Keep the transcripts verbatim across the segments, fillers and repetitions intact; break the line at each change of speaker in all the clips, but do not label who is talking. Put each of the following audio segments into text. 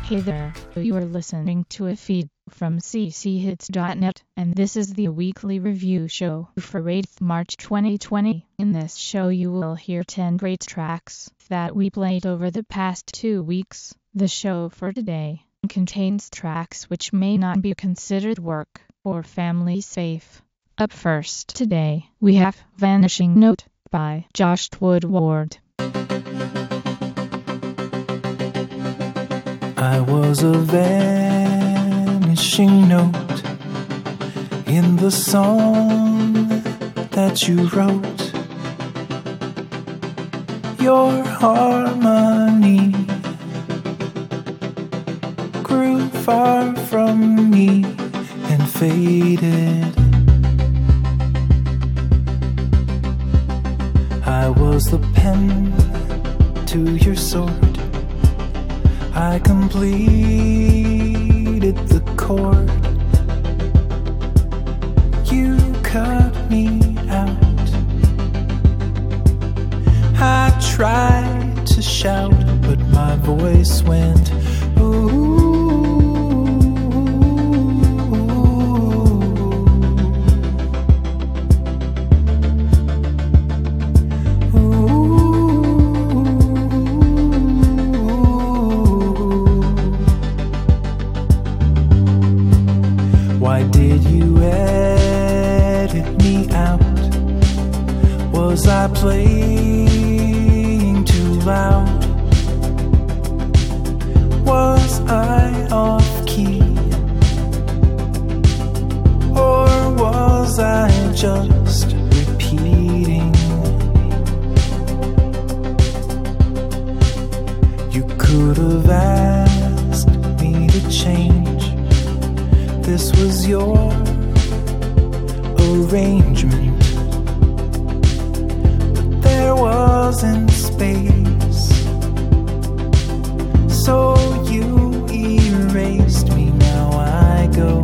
Hey there, you are listening to a feed from c c hits dot net, and this is the weekly review show for eighth March twenty twenty. In this show you will hear ten great tracks that we played over the past two weeks. The show for today contains tracks which may not be considered work or family safe. Up first today, we have Vanishing Note by Josh Woodward.
I was a vanishing note in the song that you wrote. Your harmony grew far from me and faded. I was the pen to your sword. I completed the chord. You cut me out. I tried to shout, but my voice went ooh. Why did you edit me out? Was I playing too loud? Was I off key? Or was I just repeating? You could have asked me to change. This was your arrangement, but there wasn't space, so you erased me. Now I go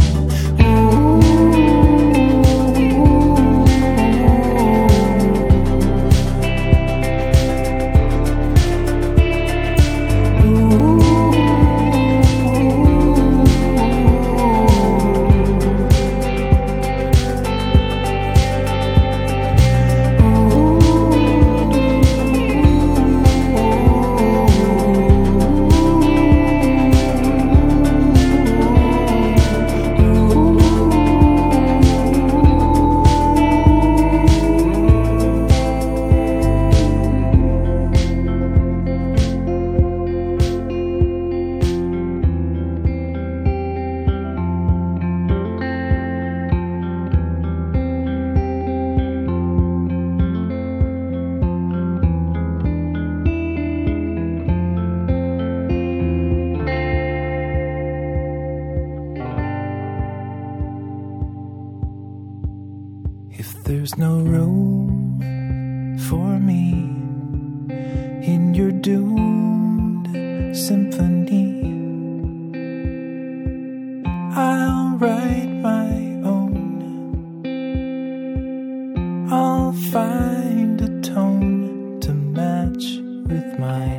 There's no room for me in your doomed symphony. I'll write my own. I'll find a tone to match with mine.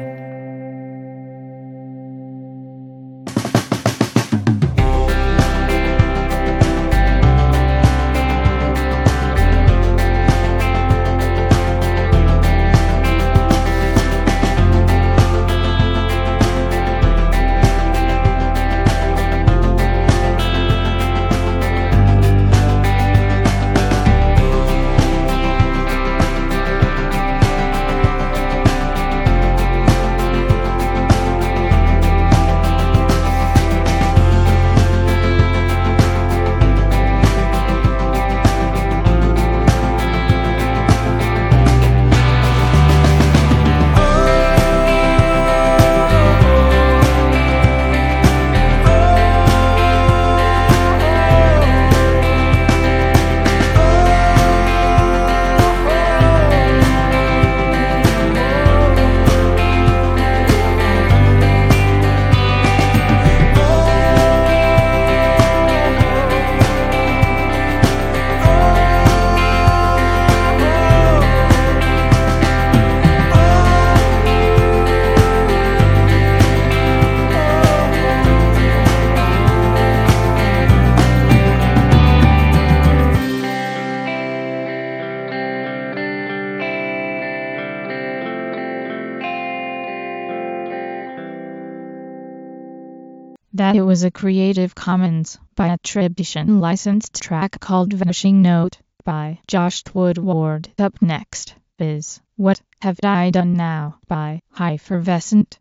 that it was a Creative Commons by attribution licensed track called Vanishing Note by Josh Woodward. Up next is What Have I Done Now by Hypervescent.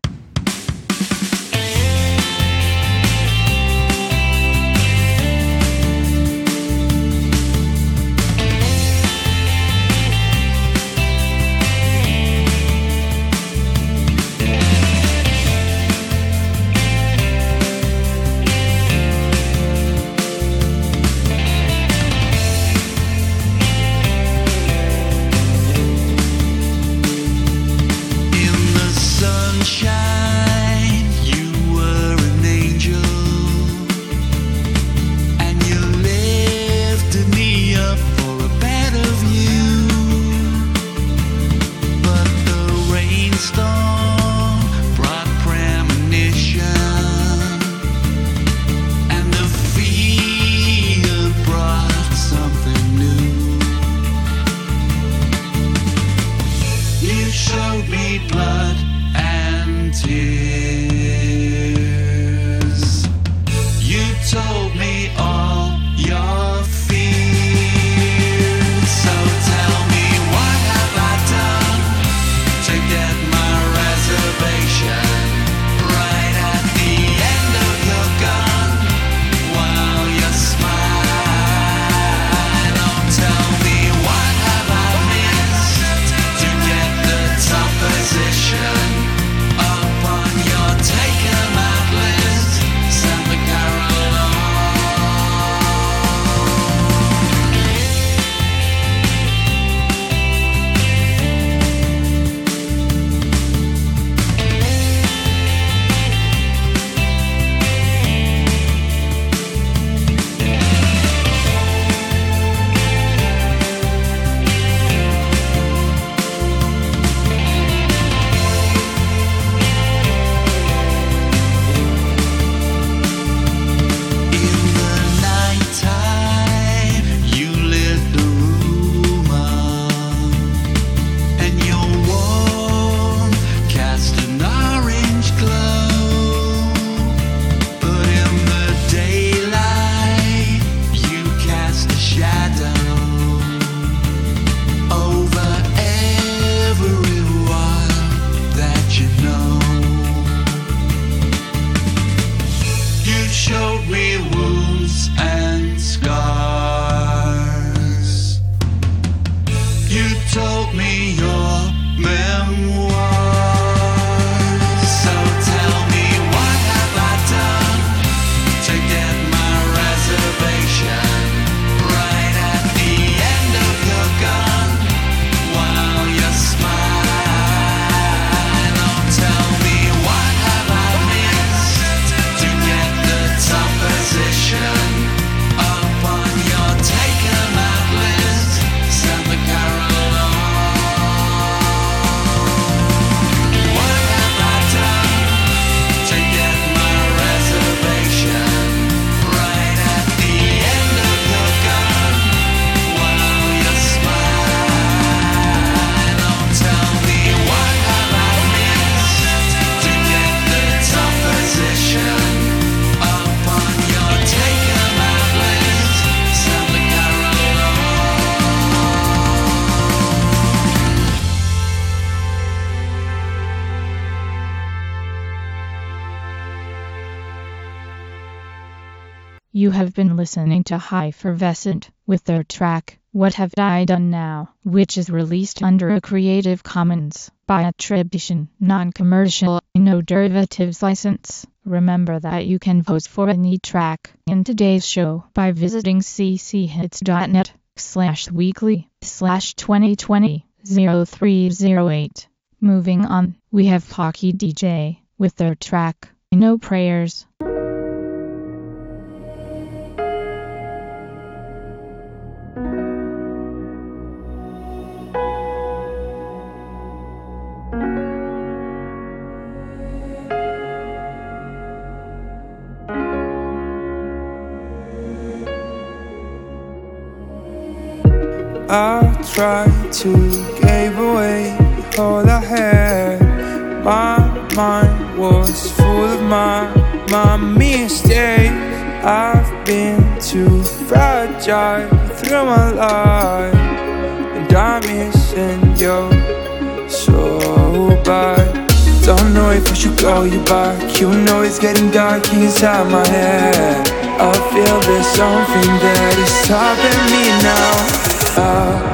You have been listening to Hypervescent with their track, What Have I Done Now, which is released under a Creative Commons by attribution, non-commercial, no derivatives license. Remember that you can vote for any track in today's show by visiting cchits.net slash weekly slash 2020 0308. Moving on, we have Pocky D J with their track, No Prayers.
I tried to give away all I had. My mind was full of my my mistakes. I've been too fragile through my life, and I'm missing you so bad. Don't know if I should call you back. You know it's getting dark inside my head. I feel there's something that is stopping me now. uh,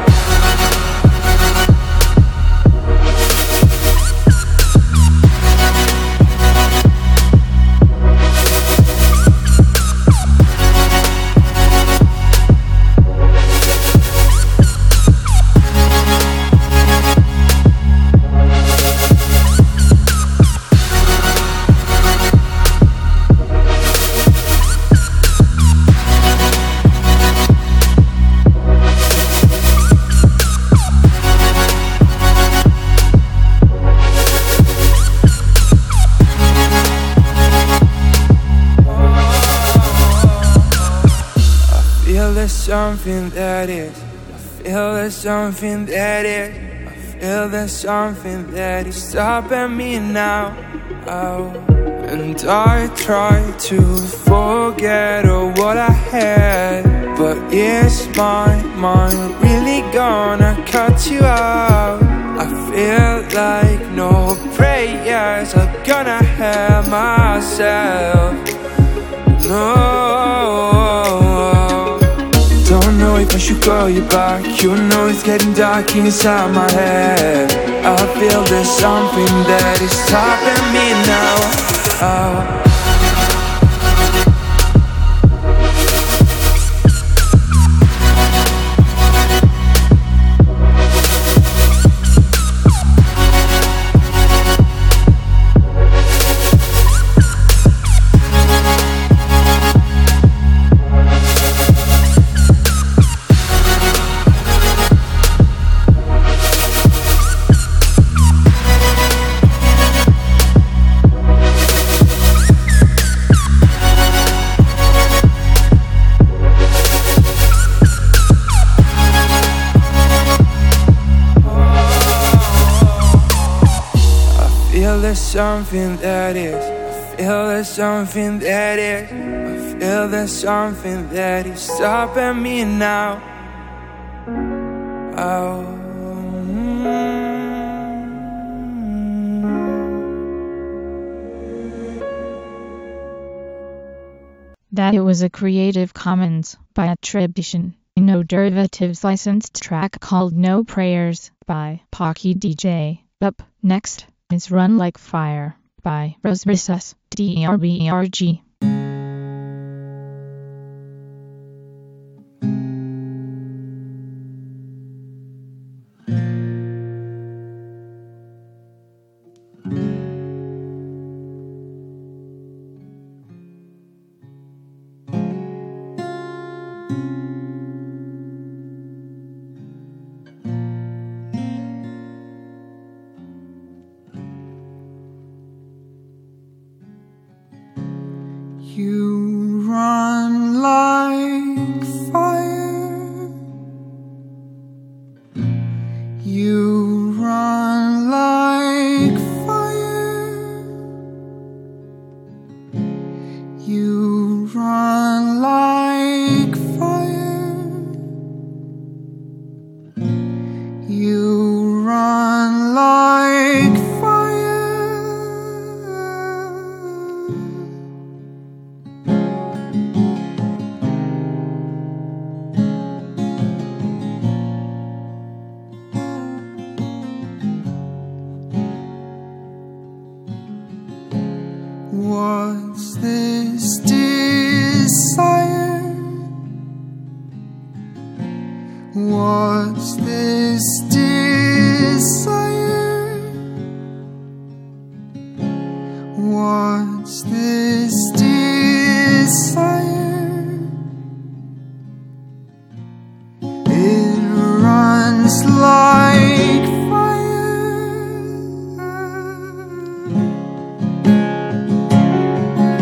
There's something that is, I feel there's something that is, I feel there's something that is stopping me now. Oh. And I try to forget all what I had, but is my mind really gonna cut you out? I feel like no prayers are gonna help myself. No. Don't know if I should call you back. You know it's getting dark inside my head. I feel there's something that is stopping me now. Oh. There's something that is, I feel there's something that is, I feel there's something that is stopping me now. Oh.
That it was a Creative Commons by attribution, no derivatives licensed track called No Prayers by Pocky D J. Up next is Run Like Fire by Rosebrissus, D E R B E R G.
You run like fire. You run like fire. You run like fire. You run like fire. What's this desire? What's this desire? What's this desire? It runs like fire.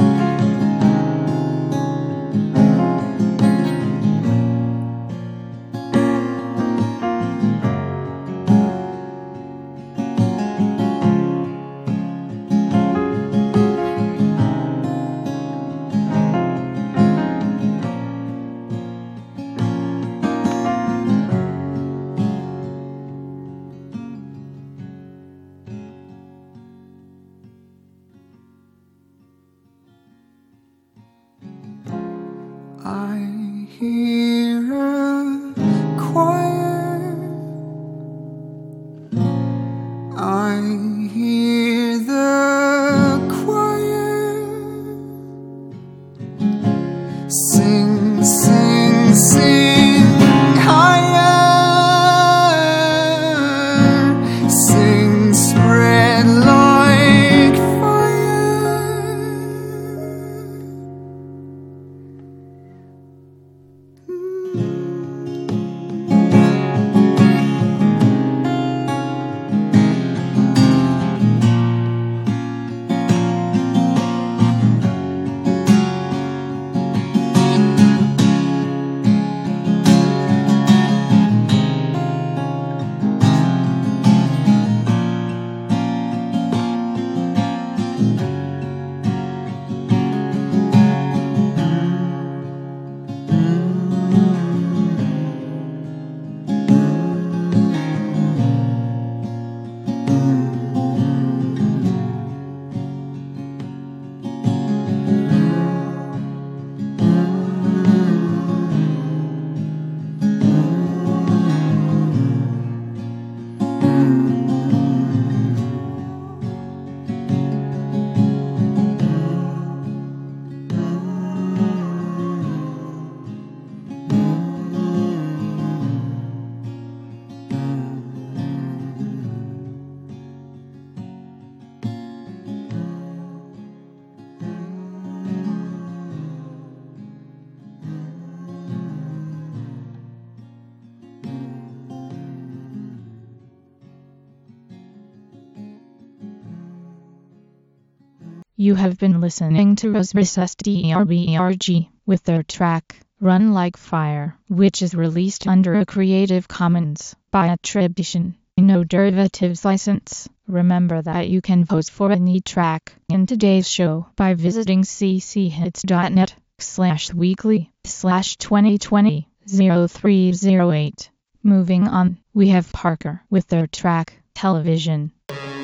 You have been listening to Rosebus S D R B R G with their track Run Like Fire, which is released under a Creative Commons by attribution, no derivatives license. Remember that you can vote for any track in today's show by visiting cchits.net slash weekly slash 2020 0308. Moving on, we have Parker with their track Television.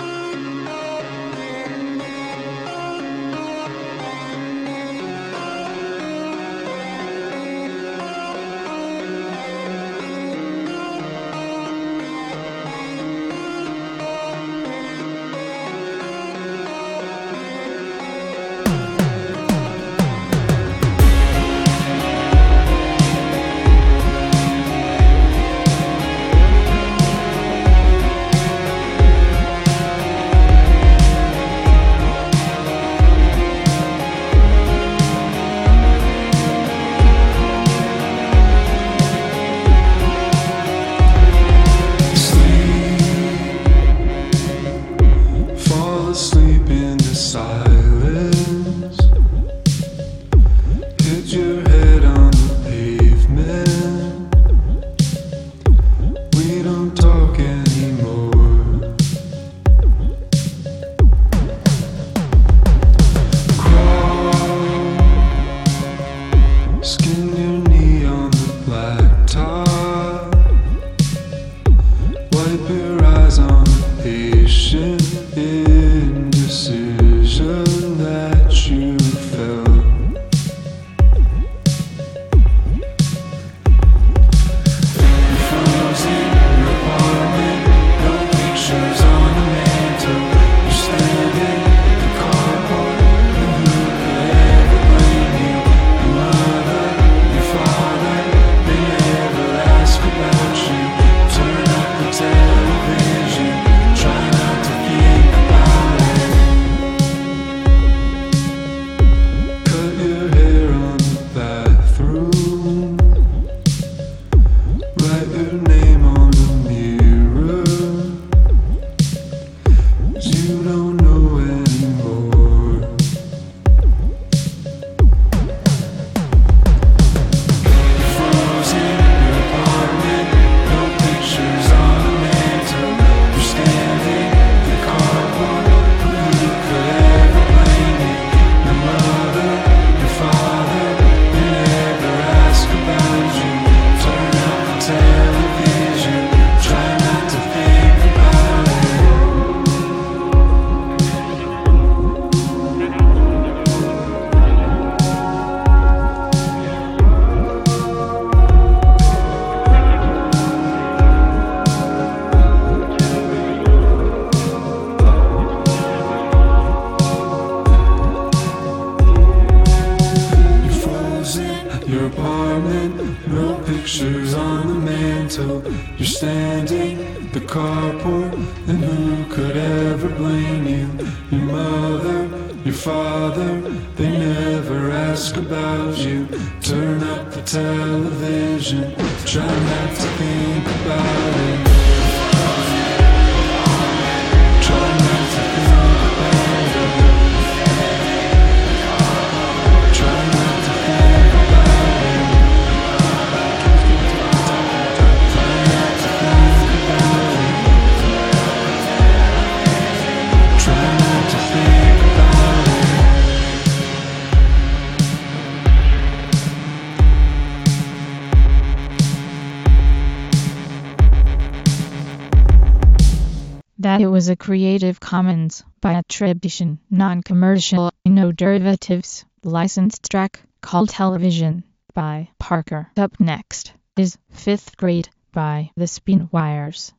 That it was a Creative Commons by attribution, non-commercial, no derivatives, licensed track called Television by Parker. Up next is Fifth Grade by the Spinwires.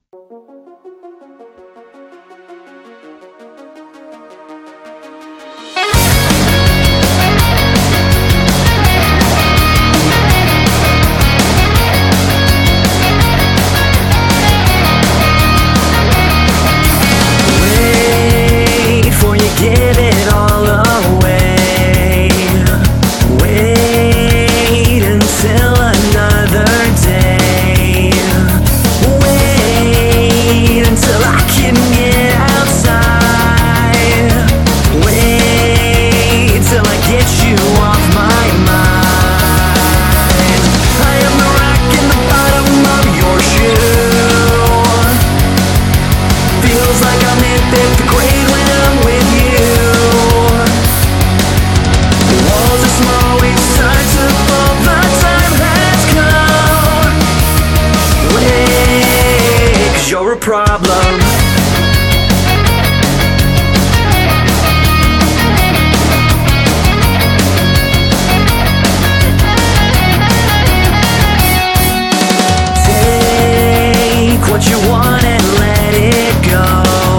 Give it all away. Wait until another day. Wait. Take what you want and let it go.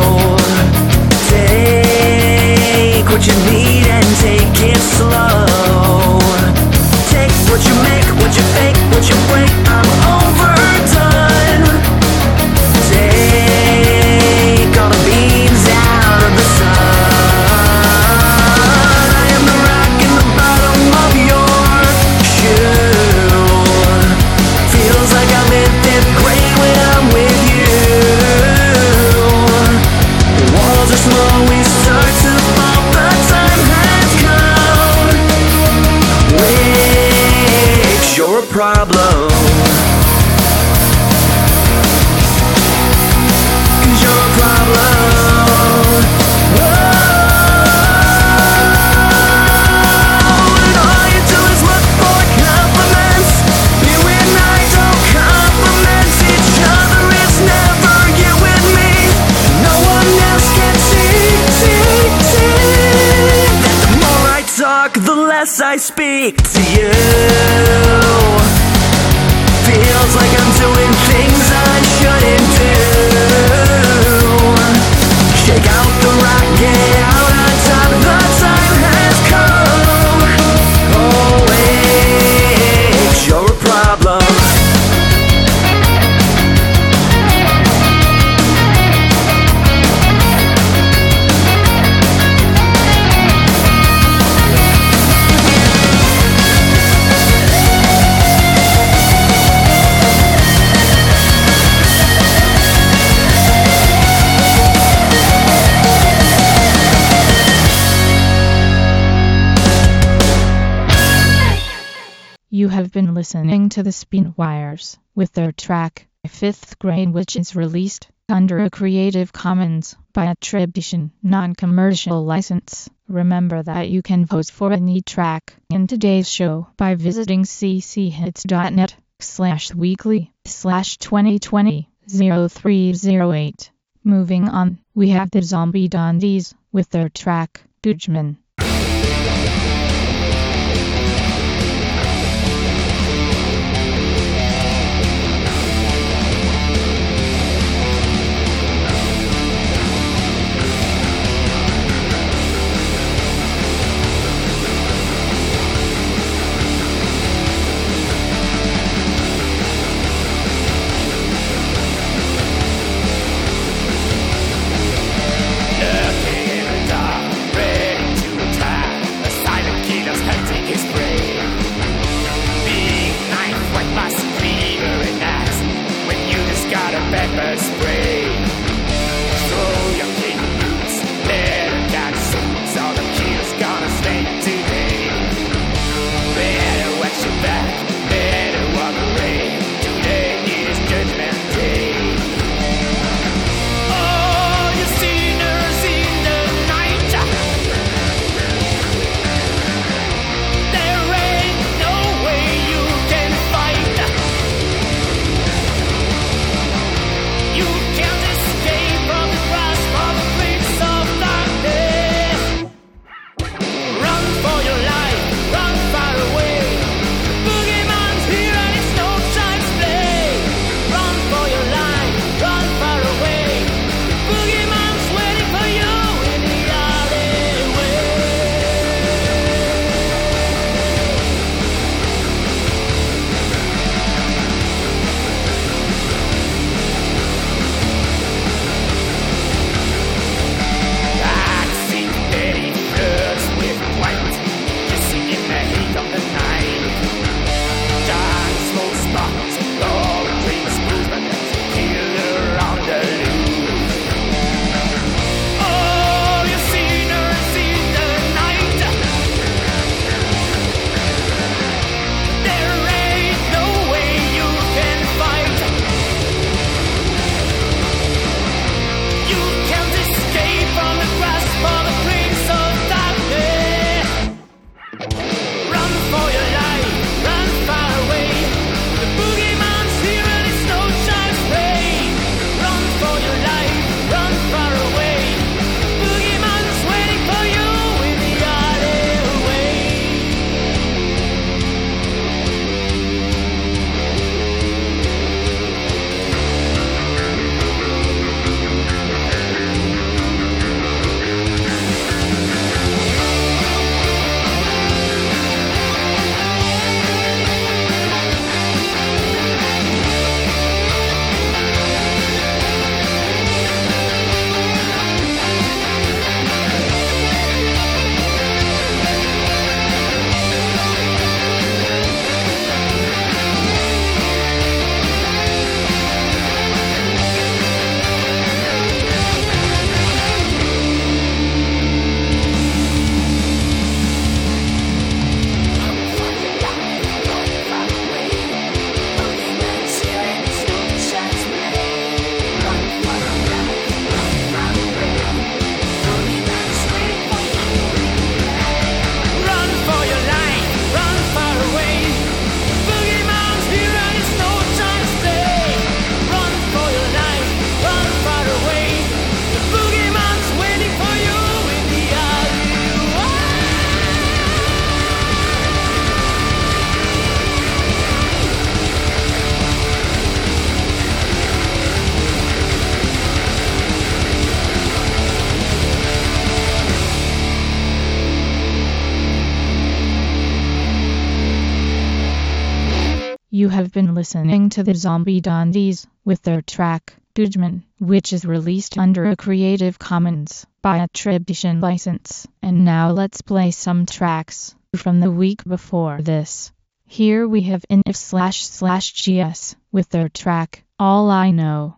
Take what you need and take it slow. Take what you make, what you fake, what you break. I'm overdone. Take all the beams out of the sun. I am the rock in the bottom of your shoe. Feels like I'm in fifth grade when I'm with you. The walls are small, we start to fall. The time has come. Wait, you're a problem. 'Cause you're a problem. Whoa. And all you do is look for compliments. You and I don't compliment each other. It's never you and me. No one else can see, see, see that the more I talk, the less I speak to you. Feels like I'm doing things I shouldn't do. Shake out the rock, get out on top. The time has come. Oh wait, you're a problem.
You have been listening to the Spinwires with their track, Fifth Grade, which is released under a Creative Commons by attribution, non-commercial license. Remember that you can vote for any track in today's show by visiting cchits.net slash weekly slash 2020 0308. Moving on, we have the Zombie Dandies with their track, Dujman.
Looking in the dark, ready to
You have been listening to the Zombie Dandies with their track, Dudgeman, which is released under a Creative Commons by attribution license. And now let's play some tracks from the week before this. Here we have N F slash slash G S with their track, All I Know.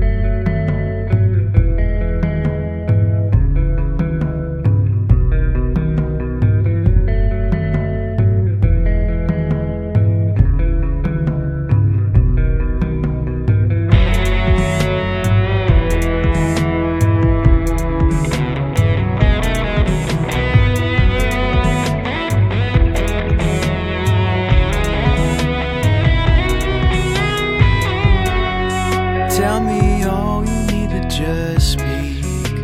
Tell me all you need to just speak.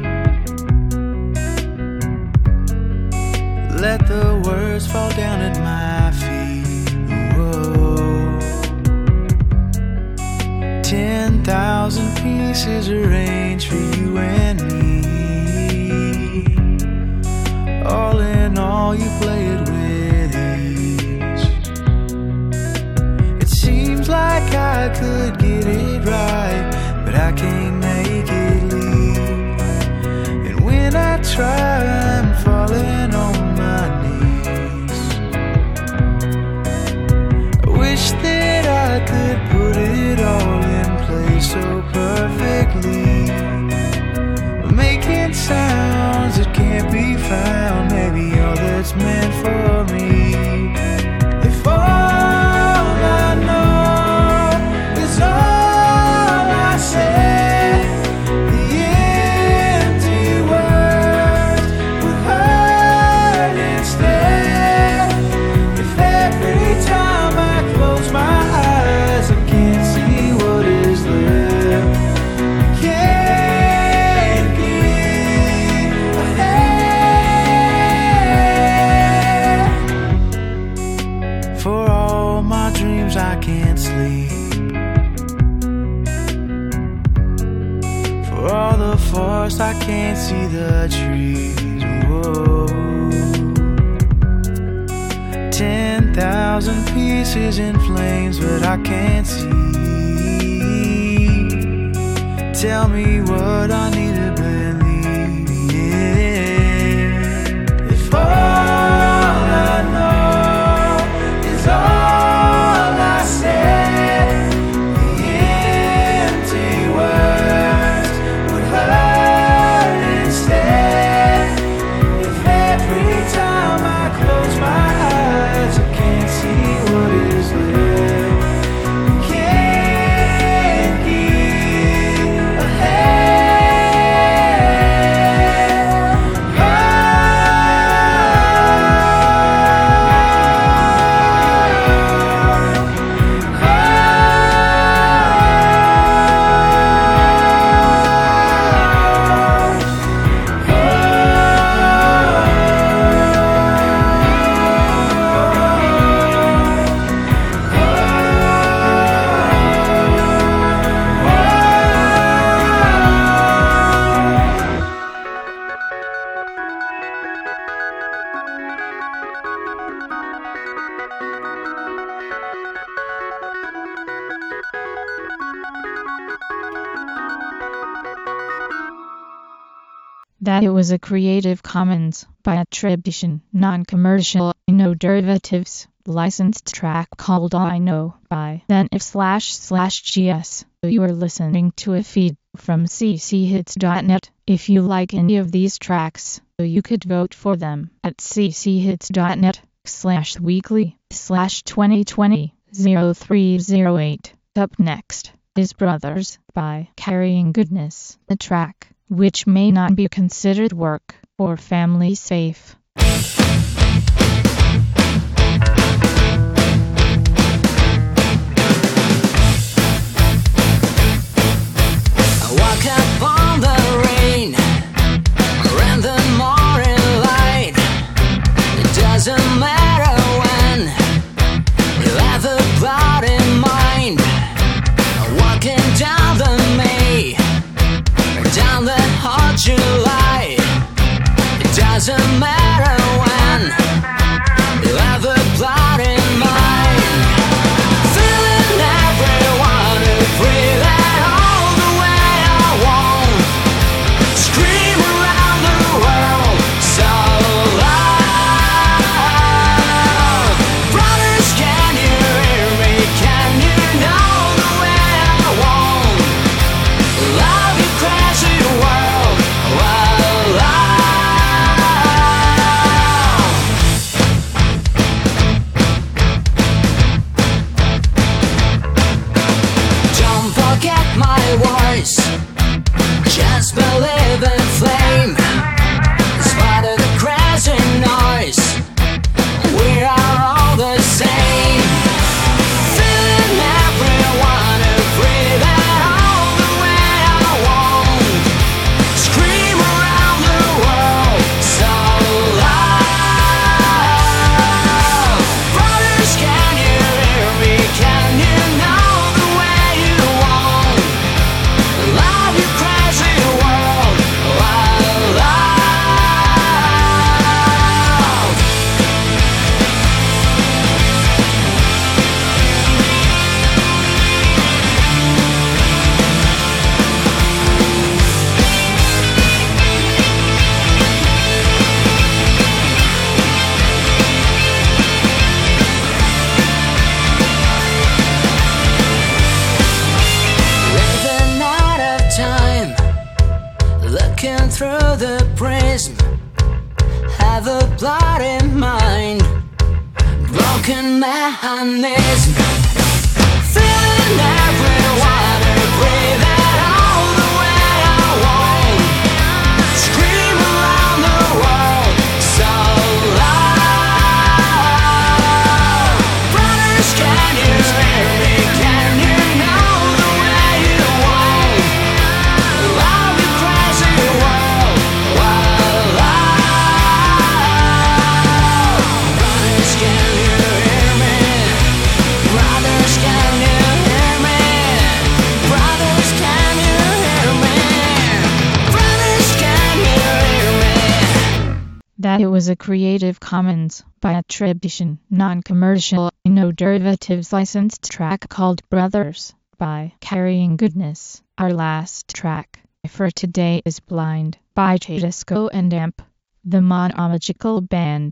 Let the words fall down at my feet. Whoa. Ten thousand pieces arranged for you and me. All in all, you play it with ease. It seems like I could get it right, but I can't make it leave. And when I try, I'm falling on my knees. I wish that I could put it all in place so perfectly, but making sounds that can't be found, maybe all that's meant for me. If all I know is all I said, the empty words would hurt instead. If every time I close my eyes I can't see what is left, can't give a hand. For all my dreams I can't sleep. For all the forest I can't see the trees. Whoa. Ten thousand pieces in flames, but I can't see. Tell me what I need to believe. Yeah. If all I know is all I said, the empty words would hurt instead. If every time I close my eyes I can't see what is left, can't give a hand.
That it was a Creative Commons by attribution, non-commercial, no derivatives, licensed track called All I Know by N F slash slash G S. You are listening to a feed from c c hits dot net. If you like any of these tracks, you could vote for them at c c hits dot net slash weekly slash twenty twenty oh three oh eight. Up next is Brothers by Carrying Goodness, the track which may not be considered work or family safe.
I walk up on the rain around the morning light. It doesn't matter when we have a thought in mind. Walking down the May, down the hot July. It doesn't matter looking through the prism, have a bloody mind, broken mechanism, feeling everyone to breathe it all the way I want, scream around the world so loud. Brothers, can you hear me? Can you know the way you want? Love you crazy world, wild loud. Brothers, can you hear me? Brothers, can you hear me? Brothers, can you hear me? Brothers, can you hear me?
That it was a Creative Commons by attribution, non-commercial, no derivatives licensed track called Brothers by Carrying Goodness. Our last track for today is Blind by Disco and Amp, the Monomagical Band.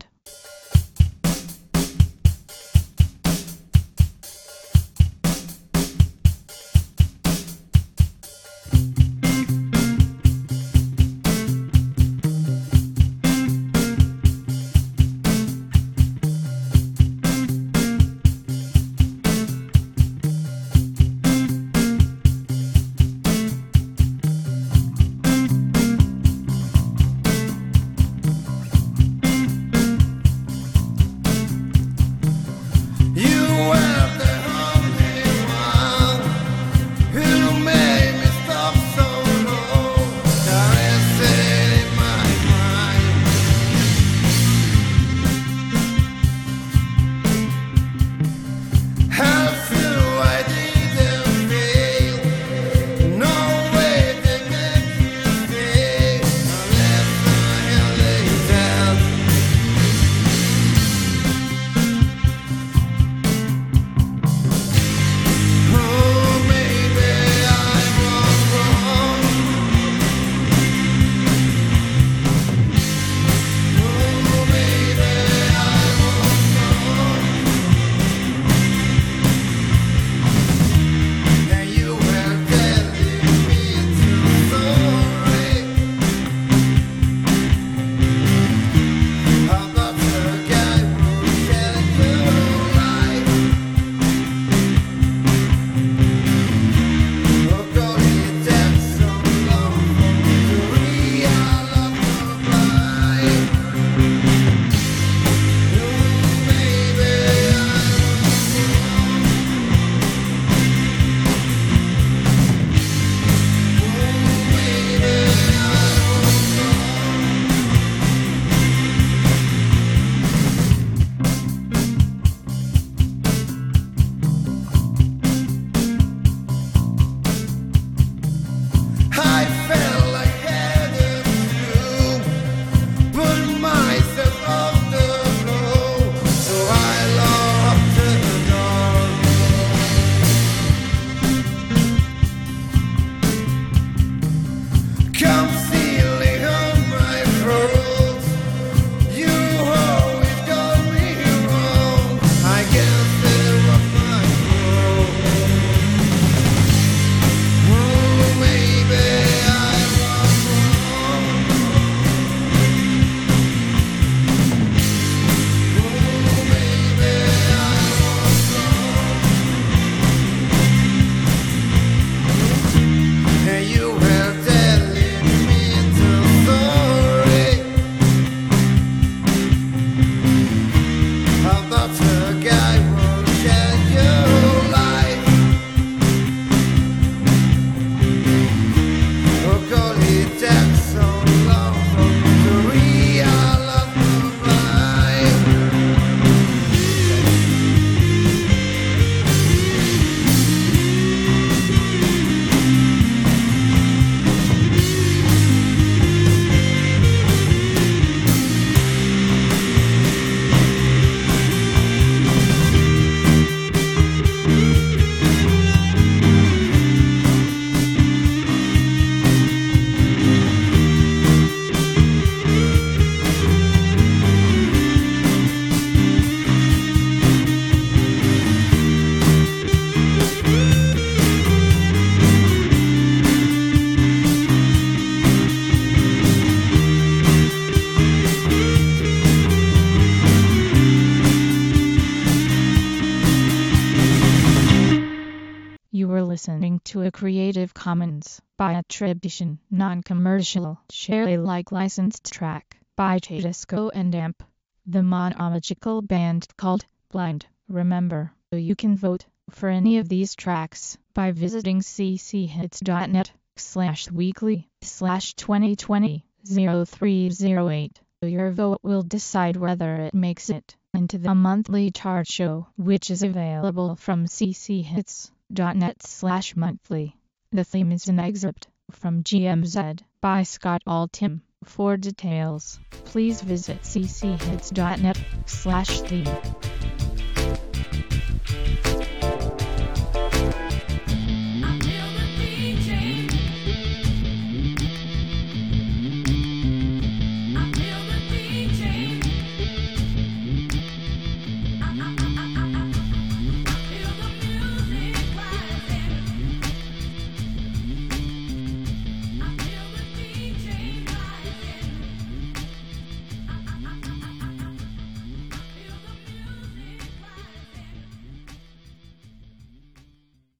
Creative Commons by attribution, non-commercial, share Alike licensed track by Tedesco and Amp. The monological band called Blind. Remember, you can vote for any of these tracks by visiting cchits.net slash weekly slash 2020 0308. Your vote will decide whether it makes it into the monthly chart show, which is available from cchits.net slash monthly. The theme is an excerpt from G M Z by Scott Altham. For details, please visit cchits.net slash theme.